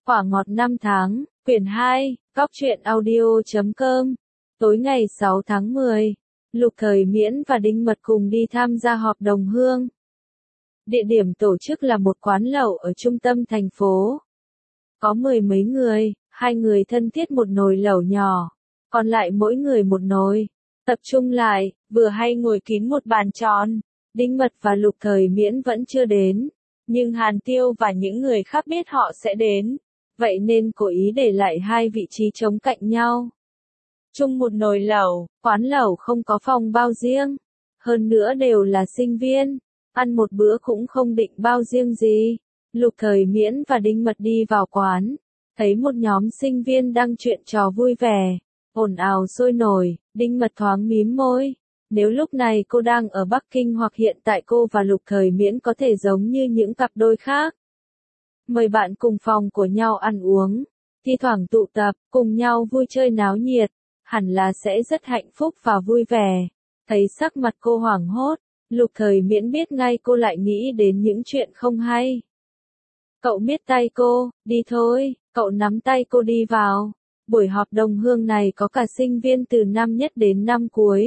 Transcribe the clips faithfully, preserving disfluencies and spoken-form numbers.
Quả ngọt năm tháng, quyển hai, góc truyện audio chấm com. Tối ngày sáu tháng mười, Lục Thời Miễn và Đinh Mật cùng đi tham gia họp đồng hương. Địa điểm tổ chức là một quán lẩu ở trung tâm thành phố. Có mười mấy người, hai người thân thiết một nồi lẩu nhỏ, còn lại mỗi người một nồi. Tập trung lại, vừa hay ngồi kín một bàn tròn. Đinh Mật và Lục Thời Miễn vẫn chưa đến, nhưng Hàn Tiêu và những người khác biết họ sẽ đến, vậy nên cố ý để lại hai vị trí trống cạnh nhau. Chung một nồi lẩu, quán lẩu không có phòng bao riêng, hơn nữa đều là sinh viên, ăn một bữa cũng không định bao riêng gì. Lục Thời Miễn và Đinh Mật đi vào quán, thấy một nhóm sinh viên đang chuyện trò vui vẻ, ồn ào sôi nổi. Đinh Mật thoáng mím môi. Nếu lúc này cô đang ở Bắc Kinh hoặc hiện tại cô và Lục Thời Miễn có thể giống như những cặp đôi khác. Mời bạn cùng phòng của nhau ăn uống, thi thoảng tụ tập, cùng nhau vui chơi náo nhiệt, hẳn là sẽ rất hạnh phúc và vui vẻ. Thấy sắc mặt cô hoảng hốt, Lục Thời Miễn biết ngay cô lại nghĩ đến những chuyện không hay. Cậu miết tay cô, đi thôi, cậu nắm tay cô đi vào. Buổi họp đồng hương này có cả sinh viên từ năm nhất đến năm cuối.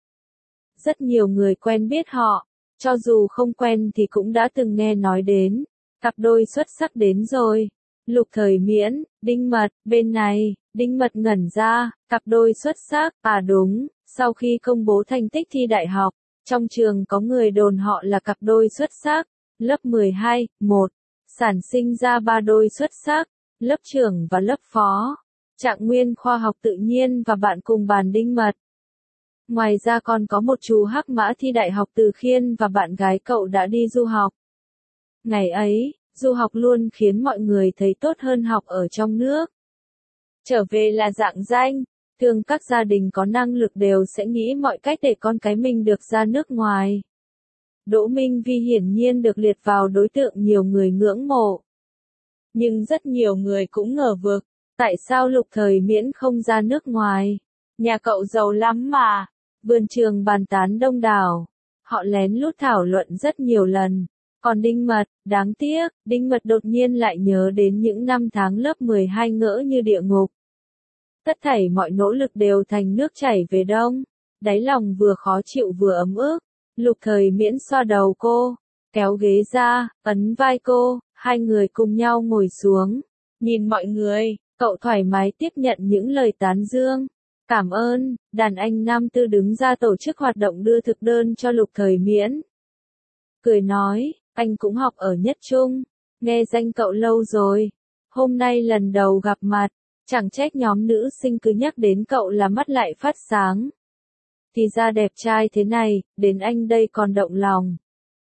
Rất nhiều người quen biết họ, cho dù không quen thì cũng đã từng nghe nói đến. Cặp đôi xuất sắc đến rồi. Lục Thời Miễn, Đinh Mật, bên này. Đinh Mật ngẩn ra, cặp đôi xuất sắc, à đúng, sau khi công bố thành tích thi đại học, trong trường có người đồn họ là cặp đôi xuất sắc. Lớp mười hai, một, sản sinh ra ba đôi xuất sắc, lớp trưởng và lớp phó. Trạng nguyên khoa học tự nhiên và bạn cùng bàn Đinh Mật. Ngoài ra còn có một chú hắc mã thi đại học từ Khiên và bạn gái cậu đã đi du học. Ngày ấy, du học luôn khiến mọi người thấy tốt hơn học ở trong nước. Trở về là rạng danh, thường các gia đình có năng lực đều sẽ nghĩ mọi cách để con cái mình được ra nước ngoài. Đỗ Minh Vi hiển nhiên được liệt vào đối tượng nhiều người ngưỡng mộ. Nhưng rất nhiều người cũng ngờ vực, tại sao Lục Thời Miễn không ra nước ngoài? Nhà cậu giàu lắm mà. Vườn trường bàn tán đông đảo. Họ lén lút thảo luận rất nhiều lần. Còn Đinh Mật, đáng tiếc, Đinh Mật đột nhiên lại nhớ đến những năm tháng lớp mười hai ngỡ như địa ngục. Tất thảy mọi nỗ lực đều thành nước chảy về đông. Đáy lòng vừa khó chịu vừa ấm ức. Lục Thời Miễn xoa đầu cô, kéo ghế ra, ấn vai cô, hai người cùng nhau ngồi xuống. Nhìn mọi người, cậu thoải mái tiếp nhận những lời tán dương. Cảm ơn, đàn anh nam tư đứng ra tổ chức hoạt động đưa thực đơn cho Lục Thời Miễn. Cười nói, anh cũng học ở Nhất Trung, nghe danh cậu lâu rồi. Hôm nay lần đầu gặp mặt, chẳng trách nhóm nữ sinh cứ nhắc đến cậu là mắt lại phát sáng. Thì ra đẹp trai thế này, đến anh đây còn động lòng.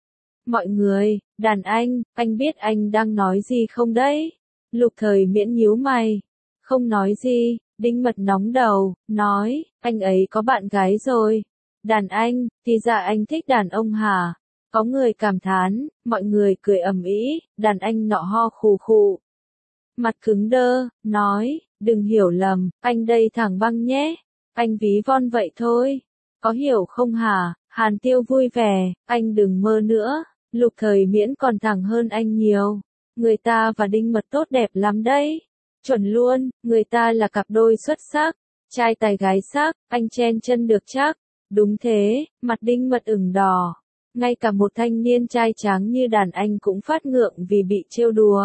Mọi người, đàn anh, anh biết anh đang nói gì không đấy? Lục Thời Miễn nhíu mày. Không nói gì. Đinh Mật nóng đầu, nói, anh ấy có bạn gái rồi. Đàn anh, thì ra anh thích đàn ông hả? Có người cảm thán, mọi người cười ầm ĩ, đàn anh nọ ho khù khù. Mặt cứng đơ, nói, đừng hiểu lầm, anh đây thẳng băng nhé. Anh ví von vậy thôi. Có hiểu không hả? Hàn Tiêu vui vẻ, anh đừng mơ nữa. Lục Thời Miễn còn thẳng hơn anh nhiều. Người ta và Đinh Mật tốt đẹp lắm đấy. Chuẩn luôn, người ta là cặp đôi xuất sắc, trai tài gái sắc, anh chen chân được chắc. Đúng thế, mặt Đinh Mật ửng đỏ. Ngay cả một thanh niên trai tráng như đàn anh cũng phát ngượng vì bị trêu đùa.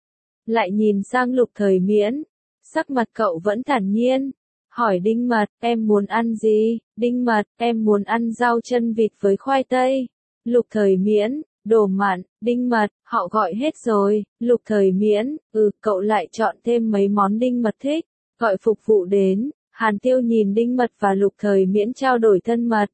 Lại nhìn sang Lục Thời Miễn, sắc mặt cậu vẫn thản nhiên. Hỏi Đinh Mật, em muốn ăn gì? Đinh Mật, em muốn ăn rau chân vịt với khoai tây. Lục Thời Miễn, đồ mặn. Đinh Mật, họ gọi hết rồi. Lục Thời Miễn, ừ, cậu lại chọn thêm mấy món Đinh Mật thích. Gọi phục vụ đến. Hàn Tiêu nhìn Đinh Mật và Lục Thời Miễn trao đổi thân mật.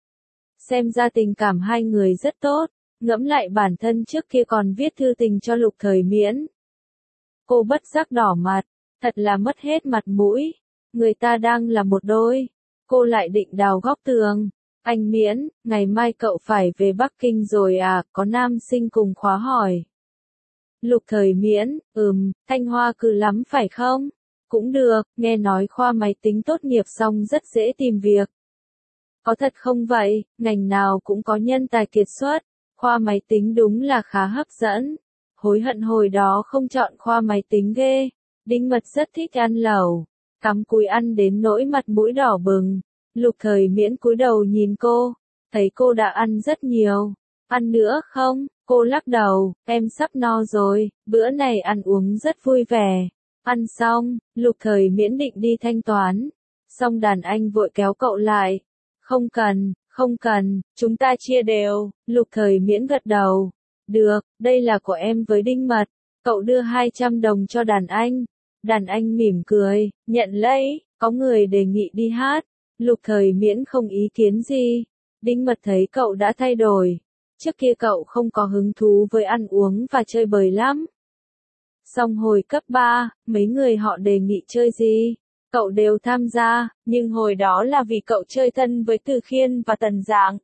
Xem ra tình cảm hai người rất tốt. Ngẫm lại bản thân trước kia còn viết thư tình cho Lục Thời Miễn. Cô bất giác đỏ mặt. Thật là mất hết mặt mũi. Người ta đang là một đôi. Cô lại định đào góc tường. Anh Miễn, ngày mai cậu phải về Bắc Kinh rồi à, có nam sinh cùng khóa hỏi. Lục Thời Miễn, ừm, Thanh Hoa cử lắm phải không? Cũng được, nghe nói khoa máy tính tốt nghiệp xong rất dễ tìm việc. Có thật không vậy, ngành nào cũng có nhân tài kiệt xuất, khoa máy tính đúng là khá hấp dẫn. Hối hận hồi đó không chọn khoa máy tính ghê. Đinh Mật rất thích ăn lẩu, cắm cúi ăn đến nỗi mặt mũi đỏ bừng. Lục Thời Miễn cúi đầu nhìn cô, thấy cô đã ăn rất nhiều. Ăn nữa không? Cô lắc đầu, em sắp no rồi, bữa này ăn uống rất vui vẻ. Ăn xong, Lục Thời Miễn định đi thanh toán. Xong đàn anh vội kéo cậu lại. Không cần, không cần, chúng ta chia đều. Lục Thời Miễn gật đầu. Được, đây là của em với Đinh Mật. Cậu đưa hai trăm đồng cho đàn anh. Đàn anh mỉm cười, nhận lấy, có người đề nghị đi hát. Lục Thời Miễn không ý kiến gì. Đinh Mật thấy cậu đã thay đổi. Trước kia cậu không có hứng thú với ăn uống và chơi bời lắm. Xong hồi cấp ba, mấy người họ đề nghị chơi gì, cậu đều tham gia, nhưng hồi đó là vì cậu chơi thân với Từ Khiên và Tần Dạng.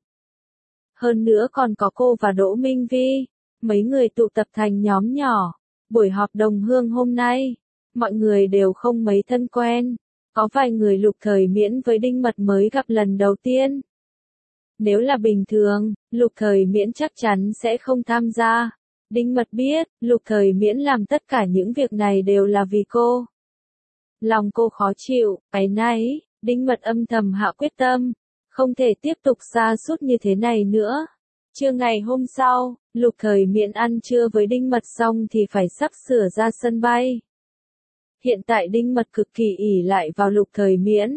Hơn nữa còn có cô và Đỗ Minh Vi. Mấy người tụ tập thành nhóm nhỏ. Buổi họp đồng hương hôm nay, mọi người đều không mấy thân quen. Có vài người Lục Thời Miễn với Đinh Mật mới gặp lần đầu tiên. Nếu là bình thường, Lục Thời Miễn chắc chắn sẽ không tham gia. Đinh Mật biết, Lục Thời Miễn làm tất cả những việc này đều là vì cô. Lòng cô khó chịu, áy náy, Đinh Mật âm thầm hạ quyết tâm. Không thể tiếp tục sa sút như thế này nữa. Trưa ngày hôm sau, Lục Thời Miễn ăn trưa với Đinh Mật xong thì phải sắp sửa ra sân bay. Hiện tại Đinh Mật cực kỳ ỷ lại vào Lục Thời Miễn.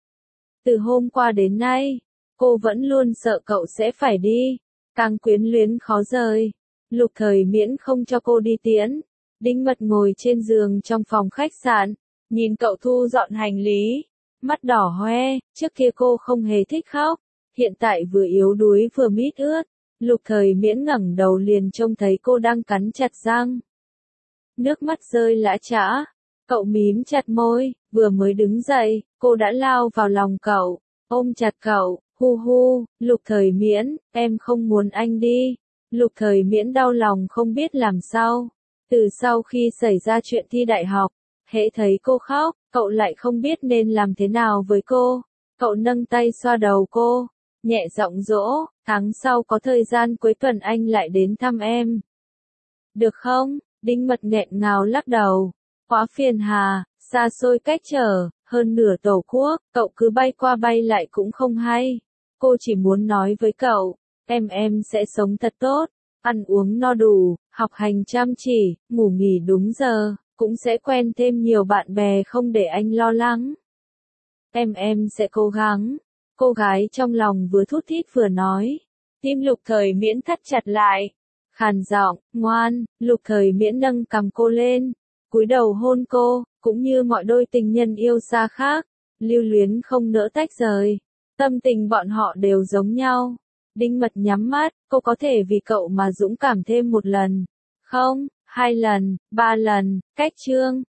Từ hôm qua đến nay, cô vẫn luôn sợ cậu sẽ phải đi. Càng quyến luyến khó rời. Lục Thời Miễn không cho cô đi tiễn. Đinh Mật ngồi trên giường trong phòng khách sạn, nhìn cậu thu dọn hành lý. Mắt đỏ hoe, trước kia cô không hề thích khóc. Hiện tại vừa yếu đuối vừa mít ướt. Lục Thời Miễn ngẩng đầu liền trông thấy cô đang cắn chặt răng. Nước mắt rơi lã chã. Cậu mím chặt môi, vừa mới đứng dậy, cô đã lao vào lòng cậu, ôm chặt cậu, hu hu, Lục Thời Miễn, em không muốn anh đi. Lục Thời Miễn đau lòng không biết làm sao. Từ sau khi xảy ra chuyện thi đại học, hễ thấy cô khóc, cậu lại không biết nên làm thế nào với cô. Cậu nâng tay xoa đầu cô, nhẹ giọng dỗ, tháng sau có thời gian cuối tuần anh lại đến thăm em. Được không? Đinh Mật nghẹn ngào lắc đầu. Quá phiền hà, xa xôi cách trở, hơn nửa tổ quốc, cậu cứ bay qua bay lại cũng không hay. Cô chỉ muốn nói với cậu, em em sẽ sống thật tốt, ăn uống no đủ, học hành chăm chỉ, ngủ nghỉ đúng giờ, cũng sẽ quen thêm nhiều bạn bè không để anh lo lắng. Em em sẽ cố gắng. Cô gái trong lòng vừa thút thít vừa nói. Tim Lục Thời Miễn thắt chặt lại. Khàn giọng, ngoan, Lục Thời Miễn nâng cằm cô lên, cúi đầu hôn cô, cũng như mọi đôi tình nhân yêu xa khác, lưu luyến không nỡ tách rời. Tâm tình bọn họ đều giống nhau. Đinh Mật nhắm mắt, cô có thể vì cậu mà dũng cảm thêm một lần. Không, hai lần, ba lần, cách chương.